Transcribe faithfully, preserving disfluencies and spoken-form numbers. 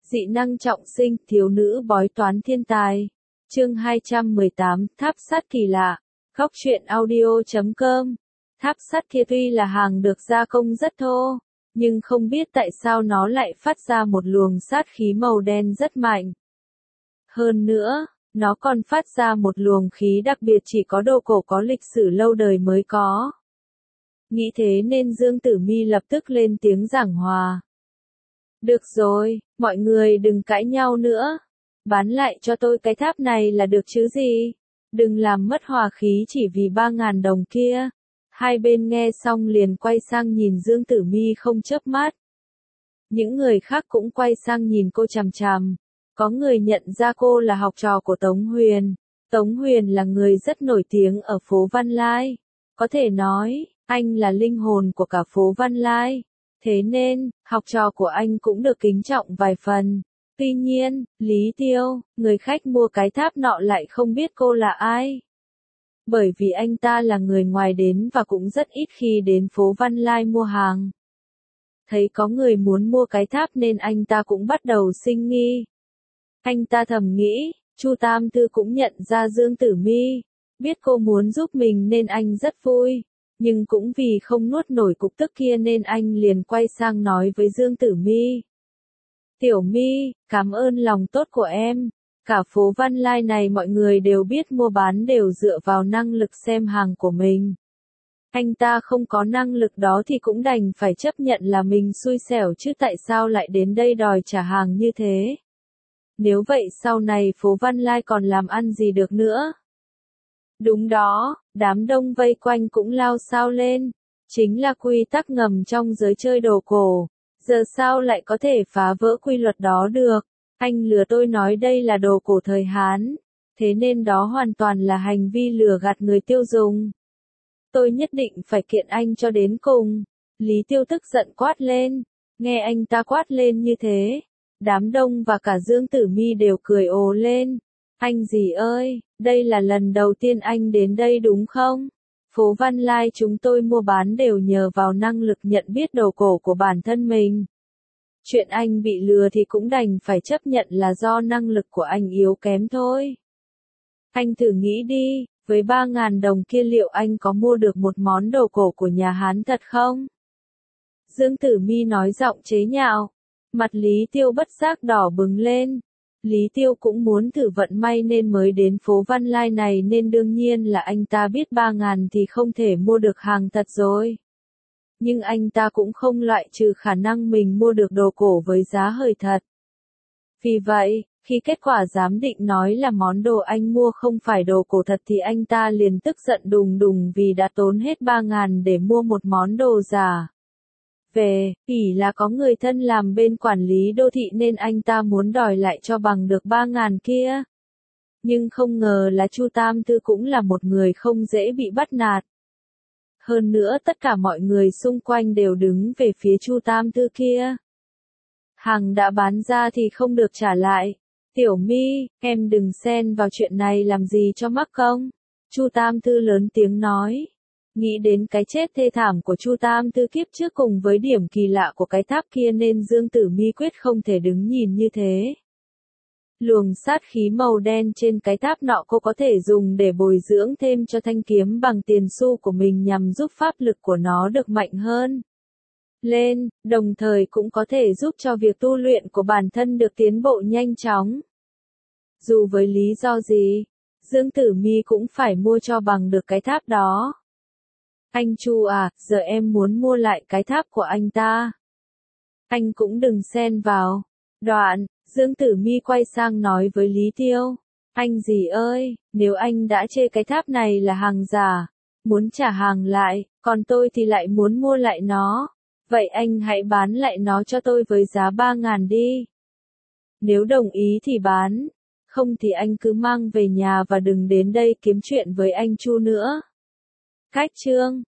Dị năng trọng sinh, thiếu nữ bói toán thiên tài. Chương hai trăm mười tám, tháp sắt kỳ lạ. Góc truyện audio chấm com. Tháp sắt kia tuy là hàng được gia công rất thô, nhưng không biết tại sao nó lại phát ra một luồng sát khí màu đen rất mạnh. Hơn nữa, nó còn phát ra một luồng khí đặc biệt chỉ có đồ cổ có lịch sử lâu đời mới có. Nghĩ thế nên Dương Tử Mi lập tức lên tiếng giảng hòa. Được rồi, mọi người đừng cãi nhau nữa. Bán lại cho tôi cái tháp này là được chứ gì? Đừng làm mất hòa khí chỉ vì ba ngàn đồng kia. Hai bên nghe xong liền quay sang nhìn Dương Tử Mi không chớp mắt. Những người khác cũng quay sang nhìn cô chằm chằm. Có người nhận ra cô là học trò của Tống Huyền. Tống Huyền là người rất nổi tiếng ở phố Văn Lai. Có thể nói, anh là linh hồn của cả phố Văn Lai. Thế nên, học trò của anh cũng được kính trọng vài phần. Tuy nhiên, Lý Tiêu, người khách mua cái tháp nọ lại không biết cô là ai. Bởi vì anh ta là người ngoài đến và cũng rất ít khi đến phố Văn Lai mua hàng. Thấy có người muốn mua cái tháp nên anh ta cũng bắt đầu sinh nghi. Anh ta thầm nghĩ, Chu Tam Tư cũng nhận ra Dương Tử Mi, biết cô muốn giúp mình nên anh rất vui. Nhưng cũng vì không nuốt nổi cục tức kia nên anh liền quay sang nói với Dương Tử Mi. Tiểu Mi, cảm ơn lòng tốt của em. Cả phố Văn Lai này mọi người đều biết mua bán đều dựa vào năng lực xem hàng của mình. Anh ta không có năng lực đó thì cũng đành phải chấp nhận là mình xui xẻo chứ tại sao lại đến đây đòi trả hàng như thế. Nếu vậy sau này phố Văn Lai còn làm ăn gì được nữa? Đúng đó, đám đông vây quanh cũng lao xao lên. Chính là quy tắc ngầm trong giới chơi đồ cổ. Giờ sao lại có thể phá vỡ quy luật đó được? Anh lừa tôi nói đây là đồ cổ thời Hán. Thế nên đó hoàn toàn là hành vi lừa gạt người tiêu dùng. Tôi nhất định phải kiện anh cho đến cùng. Lý Tiêu tức giận quát lên. Nghe anh ta quát lên như thế. Đám đông và cả Dương Tử Mi đều cười ồ lên. Anh gì ơi, đây là lần đầu tiên anh đến đây đúng không? Phố Văn Lai chúng tôi mua bán đều nhờ vào năng lực nhận biết đồ cổ của bản thân mình. Chuyện anh bị lừa thì cũng đành phải chấp nhận là do năng lực của anh yếu kém thôi. Anh thử nghĩ đi, với ba ngàn đồng kia liệu anh có mua được một món đồ cổ của nhà Hán thật không? Dương Tử Mi nói giọng chế nhạo. Mặt Lý Tiêu bất giác đỏ bừng lên. Lý Tiêu cũng muốn thử vận may nên mới đến phố Văn Lai này nên đương nhiên là anh ta biết ba ngàn thì không thể mua được hàng thật rồi. Nhưng anh ta cũng không loại trừ khả năng mình mua được đồ cổ với giá hời thật. Vì vậy, khi kết quả giám định nói là món đồ anh mua không phải đồ cổ thật thì anh ta liền tức giận đùng đùng vì đã tốn hết ba ngàn để mua một món đồ giả. Về, ỷ là có người thân làm bên quản lý đô thị nên anh ta muốn đòi lại cho bằng được ba ngàn kia. Nhưng không ngờ là Chu Tam Tư cũng là một người không dễ bị bắt nạt. Hơn nữa tất cả mọi người xung quanh đều đứng về phía Chu Tam Tư kia. Hàng đã bán ra thì không được trả lại. Tiểu Mi, em đừng xen vào chuyện này làm gì cho mắc công. Chu Tam Tư lớn tiếng nói. Nghĩ đến cái chết thê thảm của Chu Tam Tư kiếp trước cùng với điểm kỳ lạ của cái tháp kia nên Dương Tử Mi quyết không thể đứng nhìn như thế. Luồng sát khí màu đen trên cái tháp nọ cô có thể dùng để bồi dưỡng thêm cho thanh kiếm bằng tiền xu của mình nhằm giúp pháp lực của nó được mạnh hơn lên, đồng thời cũng có thể giúp cho việc tu luyện của bản thân được tiến bộ nhanh chóng. Dù với lý do gì, Dương Tử Mi cũng phải mua cho bằng được cái tháp đó. Anh Chu à, giờ em muốn mua lại cái tháp của anh ta. Anh cũng đừng xen vào. Đoạn, Dương Tử Mi quay sang nói với Lý Tiêu. Anh gì ơi, nếu anh đã chê cái tháp này là hàng giả, muốn trả hàng lại, còn tôi thì lại muốn mua lại nó. Vậy anh hãy bán lại nó cho tôi với giá ba ngàn đi. Nếu đồng ý thì bán, không thì anh cứ mang về nhà và đừng đến đây kiếm chuyện với anh Chu nữa. Cách chương